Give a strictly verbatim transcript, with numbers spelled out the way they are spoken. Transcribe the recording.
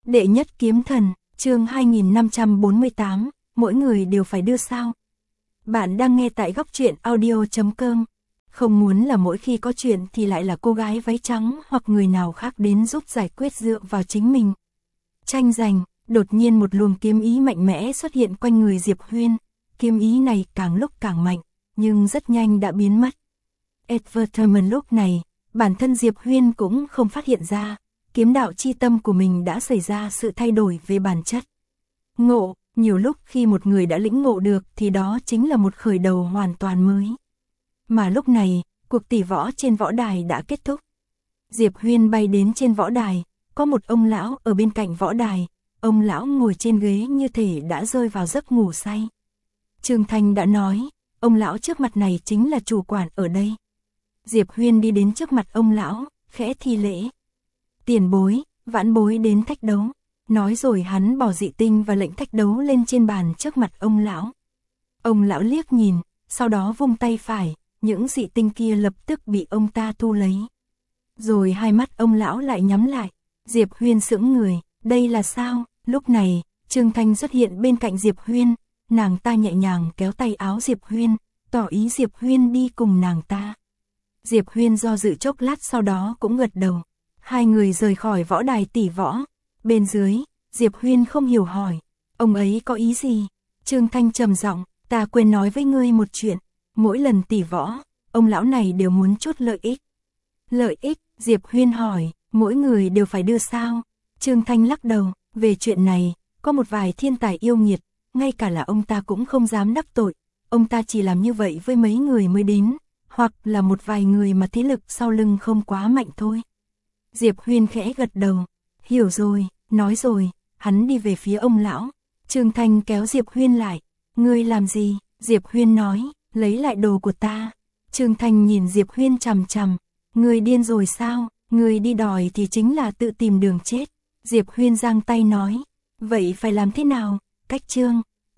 Đệ nhất kiếm thần, chương hai nghìn năm trăm bốn mươi tám, mỗi người đều phải đưa sao. Bạn đang nghe tại góc truyện audio chấm com. Không muốn là mỗi khi có chuyện thì lại là cô gái váy trắng hoặc người nào khác đến giúp giải quyết dựa vào chính mình. Tranh giành, đột nhiên một luồng kiếm ý mạnh mẽ xuất hiện quanh người Diệp Huyên. Kiếm ý này càng lúc càng mạnh, nhưng rất nhanh đã biến mất. Advertisement lúc này, bản thân Diệp Huyên cũng không phát hiện ra, kiếm đạo chi tâm của mình đã xảy ra sự thay đổi về bản chất. Ngộ, nhiều lúc khi một người đã lĩnh ngộ được thì đó chính là một khởi đầu hoàn toàn mới. Mà lúc này, cuộc tỷ võ trên võ đài đã kết thúc. Diệp Huyên bay đến trên võ đài, có một ông lão ở bên cạnh võ đài, ông lão ngồi trên ghế như thể đã rơi vào giấc ngủ say. Trương Thanh đã nói, ông lão trước mặt này chính là chủ quản ở đây. Diệp Huyên đi đến trước mặt ông lão, khẽ thi lễ. Tiền bối, vãn bối đến thách đấu. Nói rồi hắn bỏ dị tinh và lệnh thách đấu lên trên bàn trước mặt ông lão. Ông lão liếc nhìn, sau đó vung tay phải, những dị tinh kia lập tức bị ông ta thu lấy. Rồi hai mắt ông lão lại nhắm lại. Diệp Huyên sững người, đây là sao? Lúc này, Trương Thanh xuất hiện bên cạnh Diệp Huyên, nàng ta nhẹ nhàng kéo tay áo Diệp Huyên, tỏ ý Diệp Huyên đi cùng nàng ta. Diệp Huyên do dự chốc lát sau đó cũng gật đầu. Hai người rời khỏi võ đài tỷ võ. Bên dưới, Diệp Huyên không hiểu hỏi, ông ấy có ý gì? Trương Thanh trầm giọng, ta quên nói với ngươi một chuyện, mỗi lần tỷ võ, ông lão này đều muốn chút lợi ích. Lợi ích? Diệp Huyên hỏi, mỗi người đều phải đưa sao? Trương Thanh lắc đầu, về chuyện này, có một vài thiên tài yêu nghiệt, ngay cả là ông ta cũng không dám đắc tội, ông ta chỉ làm như vậy với mấy người mới đến, hoặc là một vài người mà thế lực sau lưng không quá mạnh thôi. Diệp Huyên khẽ gật đầu, hiểu rồi, nói rồi, hắn đi về phía ông lão. Trương Thanh kéo Diệp Huyên lại, ngươi làm gì? Diệp Huyên nói, lấy lại đồ của ta. Trương Thanh nhìn Diệp Huyên chằm chằm, ngươi điên rồi sao? Ngươi đi đòi thì chính là tự tìm đường chết. Diệp Huyên giang tay nói, vậy phải làm thế nào? Cách Trương